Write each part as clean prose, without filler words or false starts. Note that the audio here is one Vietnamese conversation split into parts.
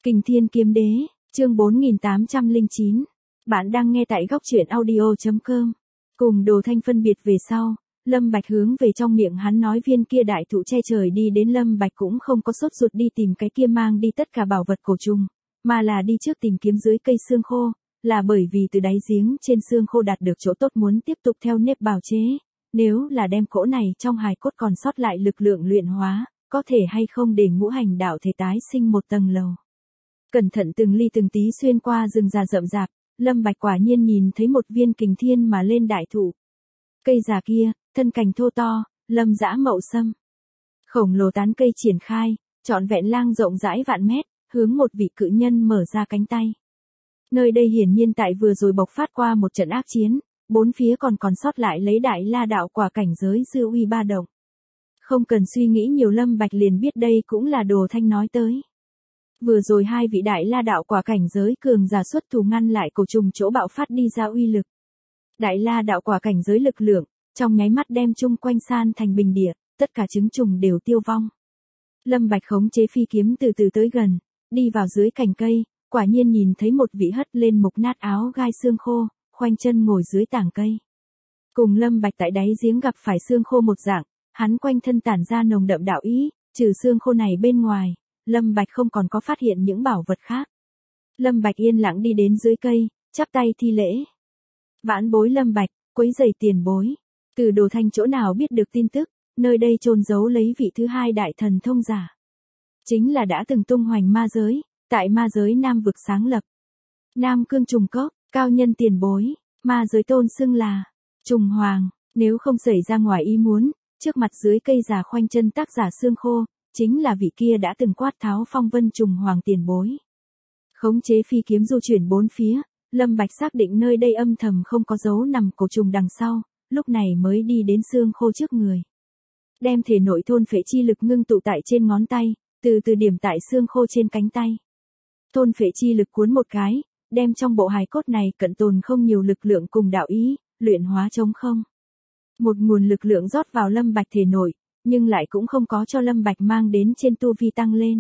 Kình Thiên Kiếm Đế, chương 4809. Bạn đang nghe tại góc truyện audio.com. Cùng Đồ Thanh phân biệt về sau, Lâm Bạch hướng về trong miệng hắn nói viên kia đại thụ che trời đi đến. Lâm Bạch cũng không có sốt ruột đi tìm cái kia mang đi tất cả bảo vật cổ trùng, mà là đi trước tìm kiếm dưới cây xương khô, là bởi vì từ đáy giếng trên xương khô đạt được chỗ tốt muốn tiếp tục theo nếp bào chế. Nếu là đem cỗ này trong hài cốt còn sót lại lực lượng luyện hóa, có thể hay không để ngũ hành đạo thể tái sinh một tầng lầu. Cẩn thận từng ly từng tí xuyên qua rừng già rậm rạp, Lâm Bạch quả nhiên nhìn thấy một viên kình thiên mà lên đại thụ. Cây già kia, thân cành thô to, lâm dã mậu sâm. Khổng lồ tán cây triển khai, trọn vẹn lang rộng rãi vạn mét, hướng một vị cự nhân mở ra cánh tay. Nơi đây hiển nhiên tại vừa rồi bộc phát qua một trận ác chiến, bốn phía còn sót lại lấy đại la đạo quả cảnh giới dư uy ba động. Không cần suy nghĩ nhiều, Lâm Bạch liền biết đây cũng là Đồ Thanh nói tới. Vừa rồi hai vị đại la đạo quả cảnh giới cường giả xuất thủ ngăn lại cổ trùng chỗ bạo phát đi ra uy lực. Đại la đạo quả cảnh giới lực lượng, trong nháy mắt đem chung quanh san thành bình địa, tất cả trứng trùng đều tiêu vong. Lâm Bạch khống chế phi kiếm từ từ tới gần, đi vào dưới cành cây, quả nhiên nhìn thấy một vị hất lên mục nát áo gai xương khô, khoanh chân ngồi dưới tảng cây. Cùng Lâm Bạch tại đáy giếng gặp phải xương khô một dạng, hắn quanh thân tản ra nồng đậm đạo ý, trừ xương khô này bên ngoài, Lâm Bạch không còn có phát hiện những bảo vật khác. Lâm Bạch yên lặng đi đến dưới cây, chắp tay thi lễ. Vãn bối Lâm Bạch, quấy rầy tiền bối. Từ Đồ Thanh chỗ nào biết được tin tức, nơi đây chôn giấu lấy vị thứ hai đại thần thông giả. Chính là đã từng tung hoành ma giới, tại ma giới Nam vực sáng lập. Nam Cương Trùng Cốc, cao nhân tiền bối, ma giới tôn xưng là Trùng Hoàng. Nếu không xảy ra ngoài ý muốn, trước mặt dưới cây già khoanh chân tác giả xương khô, chính là vị kia đã từng quát tháo phong vân Trùng Hoàng tiền bối. Khống chế phi kiếm du chuyển bốn phía, Lâm Bạch xác định nơi đây âm thầm không có dấu nằm cổ trùng đằng sau, lúc này mới đi đến xương khô trước người. Đem thể nội thôn phệ chi lực ngưng tụ tại trên ngón tay, từ từ điểm tại xương khô trên cánh tay. Thôn phệ chi lực cuốn một cái, đem trong bộ hài cốt này cận tồn không nhiều lực lượng cùng đạo ý, luyện hóa trống không. Một nguồn lực lượng rót vào Lâm Bạch thể nội, nhưng lại cũng không có cho Lâm Bạch mang đến trên tu vi tăng lên.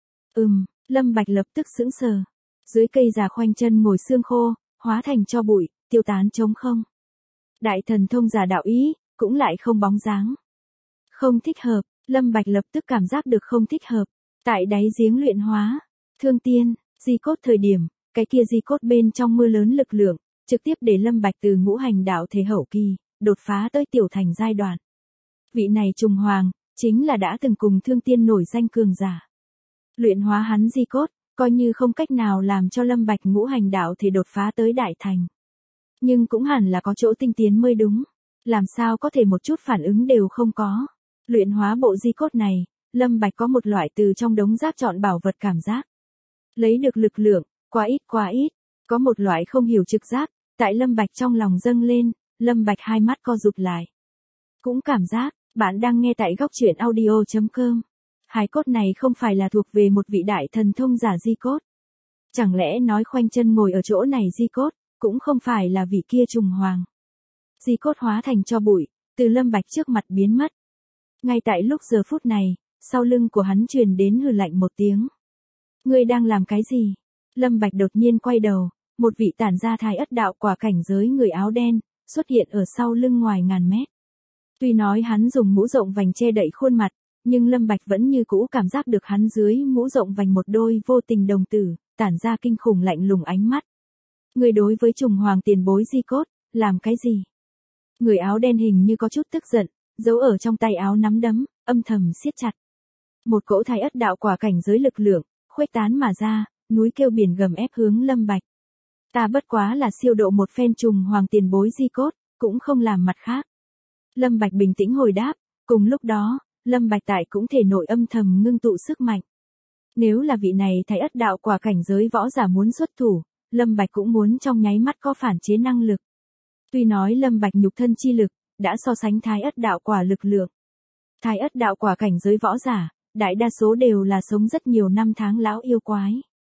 Lâm Bạch lập tức sững sờ. Dưới cây già khoanh chân ngồi xương khô, hóa thành tro bụi, tiêu tán trống không. Đại thần thông giả đạo ý, cũng lại không bóng dáng. Không thích hợp, Lâm Bạch lập tức cảm giác được không thích hợp. Tại đáy giếng luyện hóa, thương tiên, di cốt thời điểm, cái kia di cốt bên trong mưa lớn lực lượng, trực tiếp để Lâm Bạch từ ngũ hành đạo thể hậu kỳ, đột phá tới tiểu thành giai đoạn. Vị này Trùng Hoàng, chính là đã từng cùng thương tiên nổi danh cường giả. Luyện hóa hắn di cốt, coi như không cách nào làm cho Lâm Bạch ngũ hành đạo thể đột phá tới đại thành. Nhưng cũng hẳn là có chỗ tinh tiến mới đúng. Làm sao có thể một chút phản ứng đều không có. Luyện hóa bộ di cốt này, Lâm Bạch có một loại từ trong đống rác chọn bảo vật cảm giác. Lấy được lực lượng, quá ít. Có một loại không hiểu trực giác, tại Lâm Bạch trong lòng dâng lên, Lâm Bạch hai mắt co rụt lại. Cũng cảm giác, bạn đang nghe tại góc truyện audio.com. Hài cốt này không phải là thuộc về một vị đại thần thông giả di cốt. Chẳng lẽ nói khoanh chân ngồi ở chỗ này di cốt, cũng không phải là vị kia Trùng Hoàng. Di cốt hóa thành tro bụi, từ Lâm Bạch trước mặt biến mất. Ngay tại lúc giờ phút này, sau lưng của hắn truyền đến hừ lạnh một tiếng. Ngươi đang làm cái gì? Lâm Bạch đột nhiên quay đầu, một vị tản ra thái ất đạo quả cảnh giới người áo đen, xuất hiện ở sau lưng ngoài ngàn mét. Tuy nói hắn dùng mũ rộng vành che đậy khuôn mặt, nhưng Lâm Bạch vẫn như cũ cảm giác được hắn dưới mũ rộng vành một đôi vô tình đồng tử, tản ra kinh khủng lạnh lùng ánh mắt. Người đối với Trùng Hoàng tiền bối di cốt, làm cái gì? Người áo đen hình như có chút tức giận, giấu ở trong tay áo nắm đấm, âm thầm siết chặt. Một cỗ thái ất đạo quả cảnh giới lực lượng, khuếch tán mà ra, núi kêu biển gầm ép hướng Lâm Bạch. Ta bất quá là siêu độ một phen Trùng Hoàng tiền bối di cốt, cũng không làm mặt khác. Lâm Bạch bình tĩnh hồi đáp, cùng lúc đó, Lâm Bạch tại cũng thể nội âm thầm ngưng tụ sức mạnh. Nếu là vị này thái ất đạo quả cảnh giới võ giả muốn xuất thủ, Lâm Bạch cũng muốn trong nháy mắt có phản chế năng lực. Tuy nói Lâm Bạch nhục thân chi lực, đã so sánh thái ất đạo quả lực lượng. Thái ất đạo quả cảnh giới võ giả, đại đa số đều là sống rất nhiều năm tháng lão yêu quái.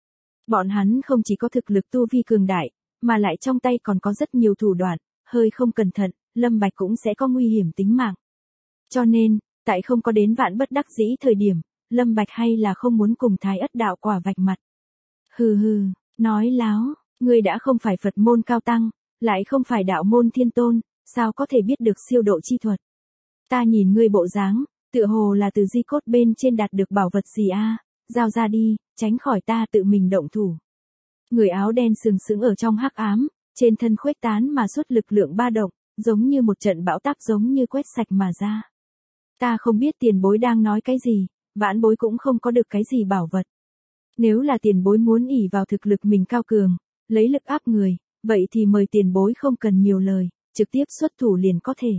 Bọn hắn không chỉ có thực lực tu vi cường đại, mà lại trong tay còn có rất nhiều thủ đoạn, hơi không cẩn thận, Lâm Bạch cũng sẽ có nguy hiểm tính mạng. Cho nên, tại không có đến vạn bất đắc dĩ thời điểm, Lâm Bạch hay là không muốn cùng thái ất đạo quả vạch mặt. Hừ hừ, nói láo, ngươi đã không phải Phật môn cao tăng, lại không phải đạo môn thiên tôn, sao có thể biết được siêu độ chi thuật. Ta nhìn ngươi bộ dáng, tựa hồ là từ di cốt bên trên đạt được bảo vật gì a, giao ra đi, tránh khỏi ta tự mình động thủ. Người áo đen sừng sững ở trong hắc ám, trên thân khuếch tán mà xuất lực lượng ba động, giống như một trận bão táp giống như quét sạch mà ra. Ta không biết tiền bối đang nói cái gì, vãn bối cũng không có được cái gì bảo vật. Nếu là tiền bối muốn ỷ vào thực lực mình cao cường, lấy lực áp người, vậy thì mời tiền bối không cần nhiều lời, trực tiếp xuất thủ liền có thể.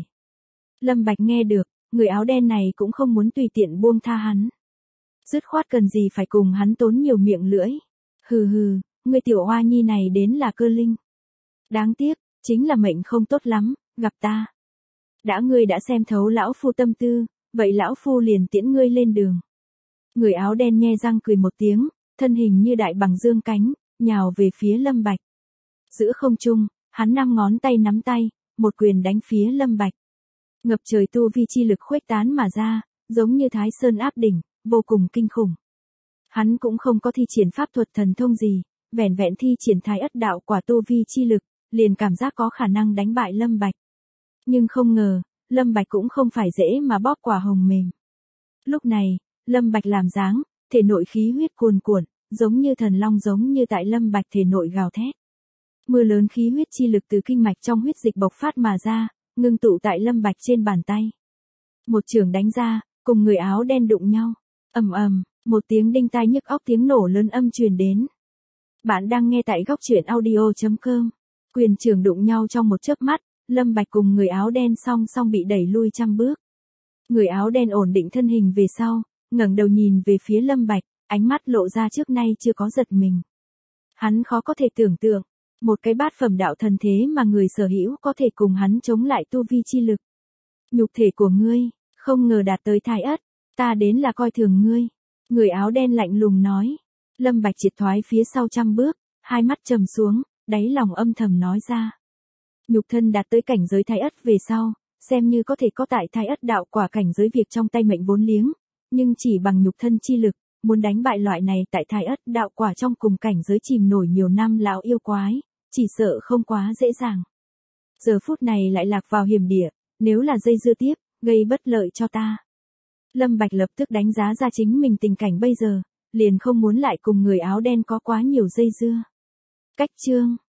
Lâm Bạch nghe được, người áo đen này cũng không muốn tùy tiện buông tha hắn. Dứt khoát cần gì phải cùng hắn tốn nhiều miệng lưỡi. Hừ hừ, người tiểu hoa nhi này đến là cơ linh. Đáng tiếc, chính là mệnh không tốt lắm, gặp ta. Đã ngươi đã xem thấu lão phu tâm tư, vậy lão phu liền tiễn ngươi lên đường. Người áo đen nhe răng cười một tiếng, thân hình như đại bằng dương cánh, nhào về phía Lâm Bạch. Giữa không trung, hắn 5 ngón tay nắm tay, một quyền đánh phía Lâm Bạch. Ngập trời tu vi chi lực khuếch tán mà ra, giống như Thái Sơn áp đỉnh, vô cùng kinh khủng. Hắn cũng không có thi triển pháp thuật thần thông gì, vẻn vẹn thi triển Thái Ất đạo quả tu vi chi lực, liền cảm giác có khả năng đánh bại Lâm Bạch. Nhưng không ngờ, Lâm Bạch cũng không phải dễ mà bóp quả hồng mềm. Lúc này, Lâm Bạch làm dáng, thể nội khí huyết cuồn cuộn, giống như thần long giống như tại Lâm Bạch thể nội gào thét. Mưa lớn khí huyết chi lực từ kinh mạch trong huyết dịch bộc phát mà ra, ngưng tụ tại Lâm Bạch trên bàn tay. Một chưởng đánh ra, cùng người áo đen đụng nhau. Ầm ầm, một tiếng đinh tai nhức óc tiếng nổ lớn âm truyền đến. Bạn đang nghe tại góc truyện audio.com. Quyền chưởng đụng nhau trong một chớp mắt, Lâm Bạch cùng người áo đen song song bị đẩy lui 100 bước. Người áo đen ổn định thân hình về sau, ngẩng đầu nhìn về phía Lâm Bạch, ánh mắt lộ ra trước nay chưa có giật mình. Hắn khó có thể tưởng tượng, một cái bát phẩm đạo thần thế mà người sở hữu có thể cùng hắn chống lại tu vi chi lực. Nhục thể của ngươi, không ngờ đạt tới Thái Ất, ta đến là coi thường ngươi. Người áo đen lạnh lùng nói. Lâm Bạch triệt thoái phía sau 100 bước, hai mắt trầm xuống, đáy lòng âm thầm nói ra. Nhục thân đạt tới cảnh giới Thái Ất về sau, xem như có thể có tại Thái Ất đạo quả cảnh giới việc trong tay mệnh vốn liếng, nhưng chỉ bằng nhục thân chi lực, muốn đánh bại loại này tại Thái Ất đạo quả trong cùng cảnh giới chìm nổi nhiều năm lão yêu quái, chỉ sợ không quá dễ dàng. Giờ phút này lại lạc vào hiểm địa, nếu là dây dưa tiếp, gây bất lợi cho ta. Lâm Bạch lập tức đánh giá ra chính mình tình cảnh bây giờ, liền không muốn lại cùng người áo đen có quá nhiều dây dưa. Cách chương